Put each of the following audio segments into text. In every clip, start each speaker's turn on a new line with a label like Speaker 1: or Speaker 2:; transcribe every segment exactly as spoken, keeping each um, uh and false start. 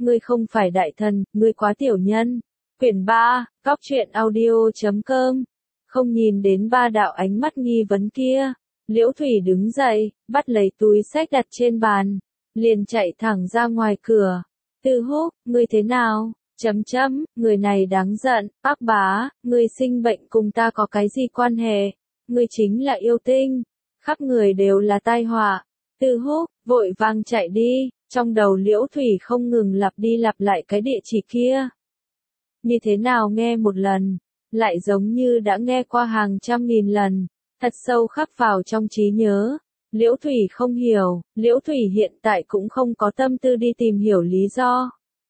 Speaker 1: ngươi không phải đại thần, ngươi quá tiểu nhân. Quyển ba, Cóc truyện audio chấm com. Không nhìn đến ba đạo ánh mắt nghi vấn kia, Liễu Thủy đứng dậy, bắt lấy túi xách đặt trên bàn, liền chạy thẳng ra ngoài cửa. Tư Húc, ngươi thế nào? Chấm chấm, người này đáng giận, Bác Bá, ngươi sinh bệnh cùng ta có cái gì quan hệ? Ngươi chính là yêu tinh, khắp người đều là tai họa. Tư Húc, vội vàng chạy đi, trong đầu Liễu Thủy không ngừng lặp đi lặp lại cái địa chỉ kia. Như thế nào nghe một lần, lại giống như đã nghe qua hàng trăm nghìn lần, thật sâu khắc vào trong trí nhớ. Liễu Thủy không hiểu, Liễu Thủy hiện tại cũng không có tâm tư đi tìm hiểu lý do.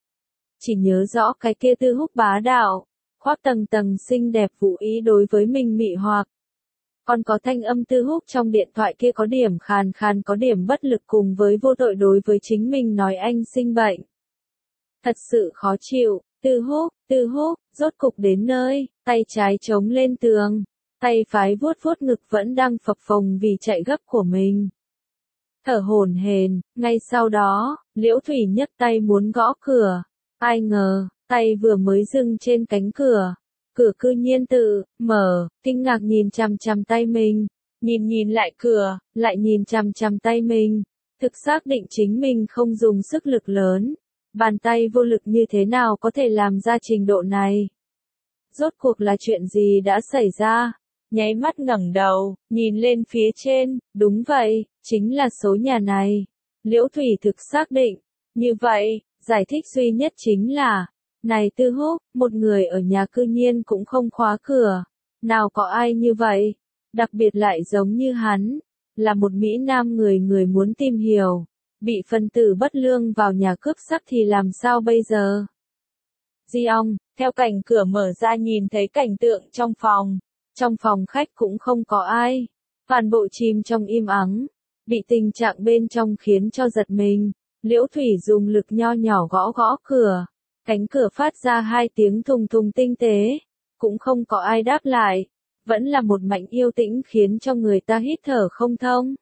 Speaker 1: Chỉ nhớ rõ cái kia Tư Húc bá đạo, khoác tầng tầng xinh đẹp vũ ý đối với mình mị hoặc. Còn có thanh âm Tư Húc trong điện thoại kia có điểm khàn khàn, có điểm bất lực cùng với vô tội đối với chính mình nói anh sinh bệnh. Thật sự khó chịu, Tư Húc, Tư Húc, rốt cục đến nơi, tay trái chống lên tường, tay phải vuốt vuốt ngực vẫn đang phập phồng vì chạy gấp của mình. Thở hổn hển, ngay sau đó, Liễu Thủy nhấc tay muốn gõ cửa, ai ngờ, tay vừa mới dừng trên cánh cửa. Cửa cư nhiên tự mở, kinh ngạc nhìn chằm chằm tay mình, nhìn nhìn lại cửa, lại nhìn chằm chằm tay mình, thực xác định chính mình không dùng sức lực lớn, bàn tay vô lực như thế nào có thể làm ra trình độ này. Rốt cuộc là chuyện gì đã xảy ra? Nháy mắt ngẩng đầu, nhìn lên phía trên, đúng vậy, chính là số nhà này. Liễu Thủy thực xác định, như vậy, giải thích duy nhất chính là, này Tư Húc, một người ở nhà cư nhiên cũng không khóa cửa. Nào có ai như vậy? Đặc biệt lại giống như hắn, là một Mỹ Nam người người muốn tìm hiểu. Bị phân tử bất lương vào nhà cướp sắc thì làm sao bây giờ? Di ong, theo cảnh cửa mở ra nhìn thấy cảnh tượng trong phòng. Trong phòng khách cũng không có ai. Toàn bộ chìm trong im ắng. Bị tình trạng bên trong khiến cho giật mình. Liễu Thủy dùng lực nho nhỏ gõ gõ cửa. Cánh cửa phát ra hai tiếng thùng thùng tinh tế, cũng không có ai đáp lại, vẫn là một mảnh yêu tĩnh khiến cho người ta hít thở không thông.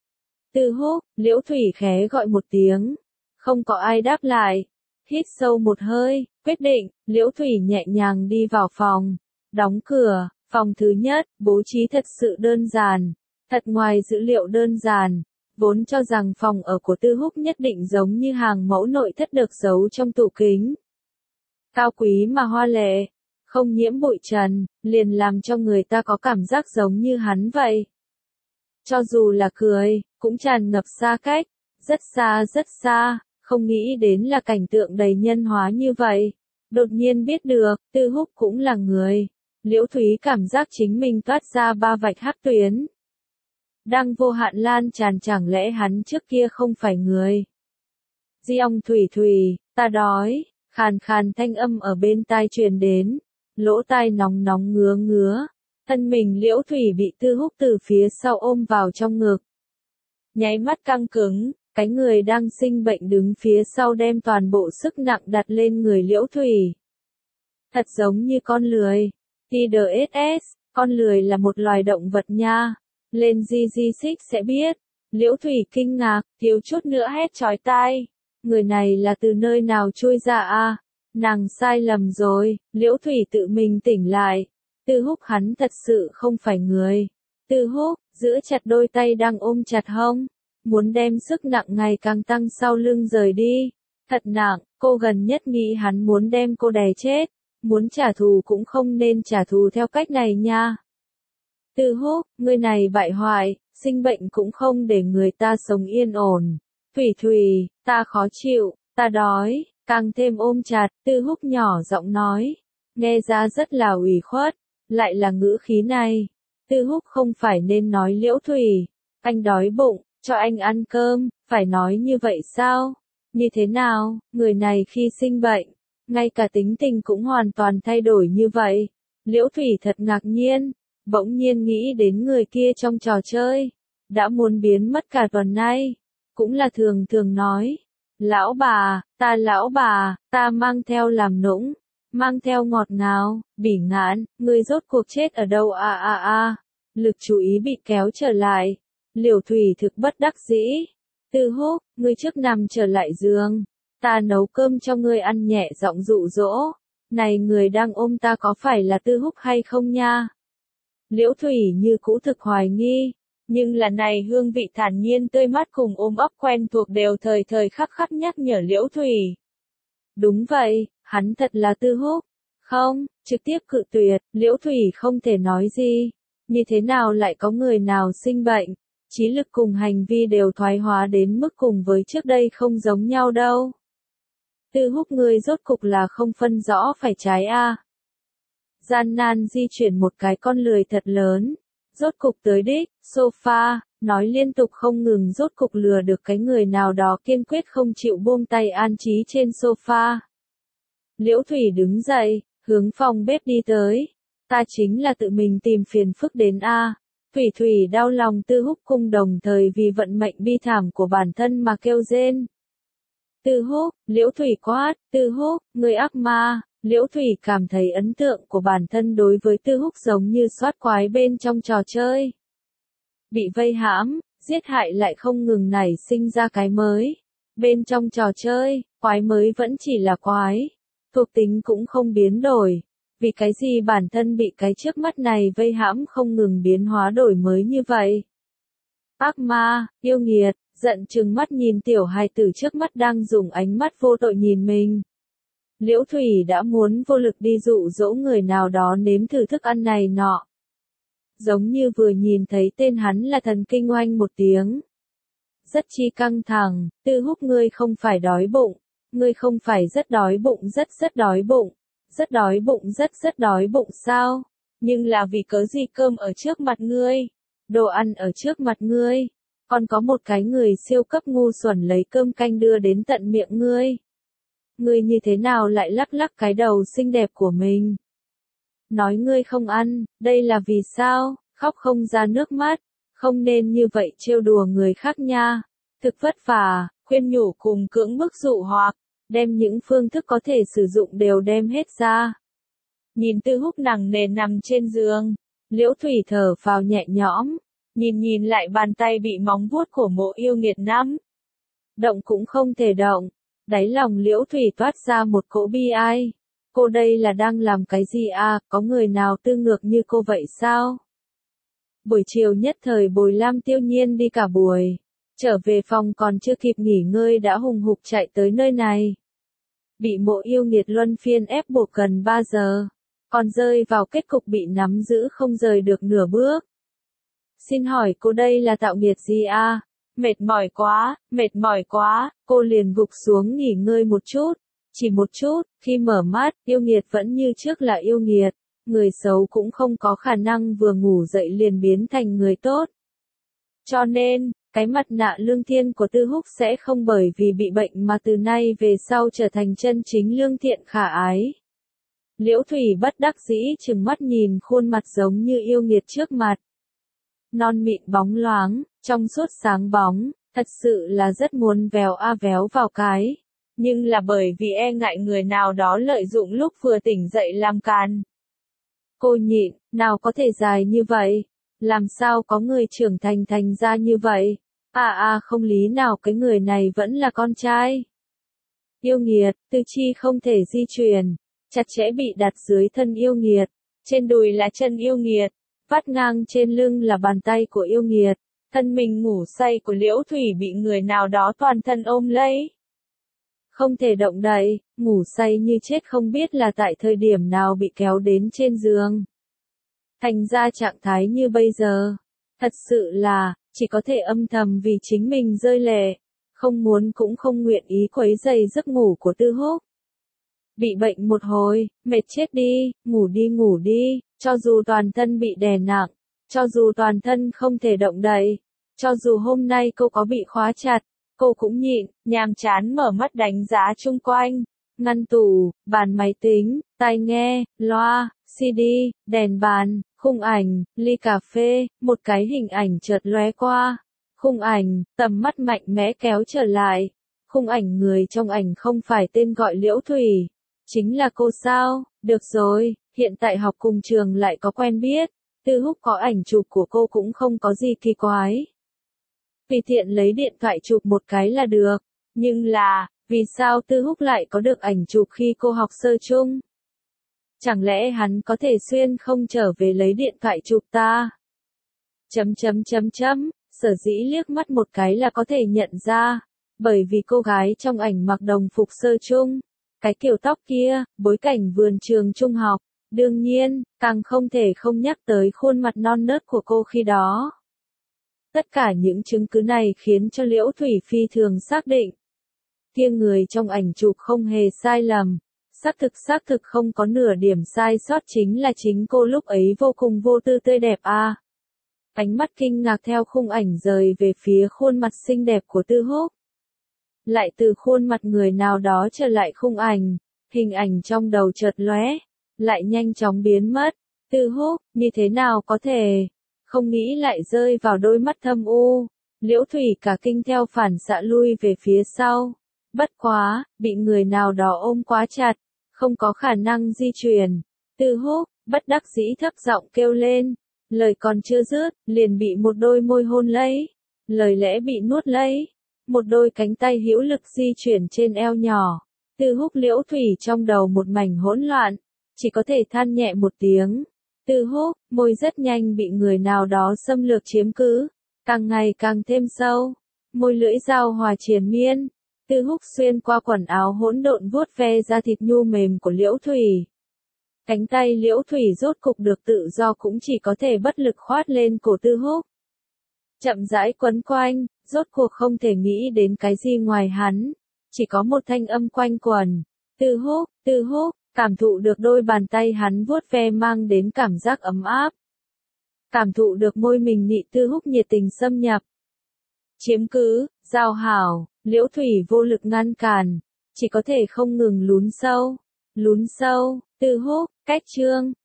Speaker 1: Tư Húc, Liễu Thủy khẽ gọi một tiếng, không có ai đáp lại, hít sâu một hơi, quyết định, Liễu Thủy nhẹ nhàng đi vào phòng, đóng cửa, phòng thứ nhất, bố trí thật sự đơn giản, thật ngoài dữ liệu đơn giản. Vốn cho rằng phòng ở của Tư Húc nhất định giống như hàng mẫu nội thất được giấu trong tủ kính. Cao quý mà hoa lệ, không nhiễm bụi trần, liền làm cho người ta có cảm giác giống như hắn vậy. Cho dù là cười, cũng tràn ngập xa cách, rất xa rất xa, không nghĩ đến là cảnh tượng đầy nhân hóa như vậy. Đột nhiên biết được, Tư Húc cũng là người. Liễu Thúy cảm giác chính mình toát ra ba vạch hắc tuyến. Đang vô hạn lan tràn, chẳng lẽ hắn trước kia không phải người? Di ong Thủy Thủy, ta đói, khàn khàn thanh âm ở bên tai truyền đến, lỗ tai nóng nóng ngứa ngứa, thân mình Liễu Thủy bị Tư Húc từ phía sau ôm vào trong ngực. Nháy mắt căng cứng, cái người đang sinh bệnh đứng phía sau đem toàn bộ sức nặng đặt lên người Liễu Thủy. Thật giống như con lười. tê đê ét ét, con lười là một loài động vật nha. Lên gi gi xích sẽ biết. Liễu Thủy kinh ngạc, thiếu chút nữa hét chói tai. Người này là từ nơi nào chui ra a? Nàng sai lầm rồi. Liễu Thủy tự mình tỉnh lại. Tư Húc hắn thật sự không phải người. Tư Húc, giữ chặt đôi tay đang ôm chặt hông. Muốn đem sức nặng ngày càng tăng sau lưng rời đi. Thật nặng, cô gần nhất nghĩ hắn muốn đem cô đè chết. Muốn trả thù cũng không nên trả thù theo cách này nha. Tư Húc, người này bại hoại, sinh bệnh cũng không để người ta sống yên ổn. Thủy Thủy, ta khó chịu, ta đói, càng thêm ôm chặt, Tư Húc nhỏ giọng nói. Nghe ra rất là ủy khuất, lại là ngữ khí này. Tư Húc không phải nên nói Liễu Thủy, anh đói bụng, cho anh ăn cơm, phải nói như vậy sao? Như thế nào, người này khi sinh bệnh, ngay cả tính tình cũng hoàn toàn thay đổi như vậy. Liễu Thủy thật ngạc nhiên. Bỗng nhiên nghĩ đến người kia trong trò chơi, đã muốn biến mất cả tuần nay, cũng là thường thường nói, lão bà, ta lão bà, ta mang theo làm nũng, mang theo ngọt ngào, bỉ ngạn, người rốt cuộc chết ở đâu a a a, lực chú ý bị kéo trở lại, Liễu Thủy thực bất đắc dĩ, Tư Húc, người trước nằm trở lại giường, Ta nấu cơm cho ngươi ăn nhẹ giọng dụ dỗ. Này người đang ôm ta có phải là Tư Húc hay không nha? Liễu Thủy như cũ thực hoài nghi, nhưng lần này hương vị thản nhiên tươi mát cùng ôm ấp quen thuộc đều thời thời khắc khắc nhắc nhở Liễu Thủy. Đúng vậy, hắn thật là Tư Húc. Không, trực tiếp cự tuyệt, Liễu Thủy không thể nói gì. Như thế nào lại có người nào sinh bệnh, trí lực cùng hành vi đều thoái hóa đến mức cùng với trước đây không giống nhau đâu. Tư Húc ngươi rốt cục là không phân rõ phải trái a. Gian nan di chuyển một cái con lười thật lớn, rốt cục tới đích, sofa, nói liên tục không ngừng rốt cục lừa được cái người nào đó kiên quyết không chịu buông tay an trí trên sofa. Liễu Thủy đứng dậy, hướng phòng bếp đi tới. Ta chính là tự mình tìm phiền phức đến a. Thủy Thủy đau lòng Tư Húc cùng đồng thời vì vận mệnh bi thảm của bản thân mà kêu rên. Tư Húc, Liễu Thủy quát, Tư Húc, người ác ma. Liễu Thủy cảm thấy ấn tượng của bản thân đối với Tư Húc giống như soát quái bên trong trò chơi. Bị vây hãm, giết hại lại không ngừng nảy sinh ra cái mới. Bên trong trò chơi, quái mới vẫn chỉ là quái. Thuộc tính cũng không biến đổi. Vì cái gì bản thân bị cái trước mắt này vây hãm không ngừng biến hóa đổi mới như vậy? Ác ma, yêu nghiệt, giận trừng mắt nhìn tiểu hài tử trước mắt đang dùng ánh mắt vô tội nhìn mình. Liễu Thủy đã muốn vô lực đi dụ dỗ người nào đó nếm thử thức ăn này nọ. Giống như vừa nhìn thấy tên hắn là thần kinh oanh một tiếng. Rất chi căng thẳng, Tư Húc ngươi không phải đói bụng, ngươi không phải rất đói bụng rất rất đói bụng, rất đói bụng rất rất đói bụng sao? Nhưng là vì cớ gì cơm ở trước mặt ngươi, đồ ăn ở trước mặt ngươi, còn có một cái người siêu cấp ngu xuẩn lấy cơm canh đưa đến tận miệng ngươi. Ngươi như thế nào lại lắc lắc cái đầu xinh đẹp của mình? Nói ngươi không ăn, đây là vì sao? Khóc không ra nước mắt, không nên như vậy trêu đùa người khác nha. Thực vất vả, khuyên nhủ cùng cưỡng bức dụ hoặc, đem những phương thức có thể sử dụng đều đem hết ra. Nhìn Tư Húc nặng nề nằm trên giường, Liễu Thủy thở phào nhẹ nhõm, nhìn nhìn lại bàn tay bị móng vuốt của mộ yêu nghiệt nắm. Động cũng không thể động. Đáy lòng Liễu Thủy toát ra một cỗ bi ai. Cô đây là đang làm cái gì à, có người nào tư ngược như cô vậy sao? Buổi chiều nhất thời Bồi Lam Tiêu Nhiên đi cả buổi. Trở về phòng còn chưa kịp nghỉ ngơi đã hùng hục chạy tới nơi này. Bị mộ yêu nghiệt luân phiên ép buộc gần ba giờ. Còn rơi vào kết cục bị nắm giữ không rời được nửa bước. Xin hỏi cô đây là tạo nghiệt gì à? Mệt mỏi quá, mệt mỏi quá, cô liền gục xuống nghỉ ngơi một chút, chỉ một chút, khi mở mắt, yêu nghiệt vẫn như trước là yêu nghiệt, người xấu cũng không có khả năng vừa ngủ dậy liền biến thành người tốt. Cho nên, cái mặt nạ lương thiện của Tư Húc sẽ không bởi vì bị bệnh mà từ nay về sau trở thành chân chính lương thiện khả ái. Liễu Thủy bất đắc dĩ trừng mắt nhìn khuôn mặt giống như yêu nghiệt trước mặt. Non mịn bóng loáng, trong suốt sáng bóng, thật sự là rất muốn véo a véo vào cái. Nhưng là bởi vì e ngại người nào đó lợi dụng lúc vừa tỉnh dậy làm càn. Cô nhịn, nào có thể dài như vậy? Làm sao có người trưởng thành thành ra như vậy? À à không lý nào cái người này vẫn là con trai. Yêu nghiệt, tư chi không thể di chuyển, chặt chẽ bị đặt dưới thân yêu nghiệt, trên đùi là chân yêu nghiệt, vắt ngang trên lưng là bàn tay của yêu nghiệt, thân mình ngủ say của Liễu Thủy bị người nào đó toàn thân ôm lấy. Không thể động đậy, ngủ say như chết không biết là tại thời điểm nào bị kéo đến trên giường. Thành ra trạng thái như bây giờ, thật sự là, chỉ có thể âm thầm vì chính mình rơi lệ, không muốn cũng không nguyện ý quấy rầy giấc ngủ của Tư Húc. Bị bệnh một hồi, mệt chết đi, ngủ đi ngủ đi, cho dù toàn thân bị đè nặng, cho dù toàn thân không thể động đậy, cho dù hôm nay cô có bị khóa chặt, cô cũng nhịn, nhàm chán mở mắt đánh giá chung quanh, ngăn tủ, bàn máy tính, tai nghe, loa, xê đê, đèn bàn, khung ảnh, ly cà phê, một cái hình ảnh chợt lóe qua. Khung ảnh, tầm mắt mạnh mẽ kéo trở lại. Khung ảnh người trong ảnh không phải tên gọi Liễu Thủy. Chính là cô sao? Được rồi, hiện tại học cùng trường lại có quen biết. Tư Húc có ảnh chụp của cô cũng không có gì kỳ quái. Tùy tiện lấy điện thoại chụp một cái là được. Nhưng là, Vì sao Tư Húc lại có được ảnh chụp khi cô học sơ chung? Chẳng lẽ hắn có thể xuyên không trở về lấy điện thoại chụp ta? Chấm chấm chấm chấm, Sở Dĩ liếc mắt một cái là có thể nhận ra, bởi vì cô gái trong ảnh mặc đồng phục sơ chung, cái kiểu tóc kia, bối cảnh vườn trường trung học, đương nhiên, càng không thể không nhắc tới khuôn mặt non nớt của cô khi đó. Tất cả những chứng cứ này khiến cho Liễu Thủy phi thường xác định. Kia người trong ảnh chụp không hề sai lầm, xác thực xác thực không có nửa điểm sai sót chính là chính cô lúc ấy vô cùng vô tư tươi đẹp a. À. Ánh mắt kinh ngạc theo khung ảnh rời về phía khuôn mặt xinh đẹp của Tư Húc. Lại từ khuôn mặt người nào đó trở lại khung ảnh, hình ảnh trong đầu chợt lóe, lại nhanh chóng biến mất. Tư Húc, như thế nào có thể? Không nghĩ lại rơi vào đôi mắt thâm u. Liễu Thủy cả kinh theo phản xạ lui về phía sau. Bất quá, bị người nào đó ôm quá chặt, không có khả năng di chuyển. Tư Húc, bất đắc dĩ thấp giọng kêu lên. Lời còn chưa dứt, liền bị một đôi môi hôn lấy. Lời lẽ bị nuốt lấy. Một đôi cánh tay hữu lực di chuyển trên eo nhỏ. Tư Húc Liễu Thủy trong đầu một mảnh hỗn loạn, chỉ có thể than nhẹ một tiếng. Tư Húc, môi rất nhanh bị người nào đó xâm lược chiếm cứ, càng ngày càng thêm sâu. Môi lưỡi dao hòa triền miên. Tư Húc xuyên qua quần áo hỗn độn vuốt ve da thịt nhu mềm của Liễu Thủy. Cánh tay Liễu Thủy rốt cục được tự do cũng chỉ có thể bất lực khoát lên cổ Tư Húc. Chậm rãi quấn quanh, rốt cuộc không thể nghĩ đến cái gì ngoài hắn. Chỉ có một thanh âm quanh quẩn. Tư Húc, Tư Húc, cảm thụ được đôi bàn tay hắn vuốt ve mang đến cảm giác ấm áp. Cảm thụ được môi mình nị Tư Húc nhiệt tình xâm nhập. Chiếm cứ, giao hảo, Liễu Thủy vô lực ngăn cản, chỉ có thể không ngừng lún sâu, lún sâu. Tư Húc, cách chương,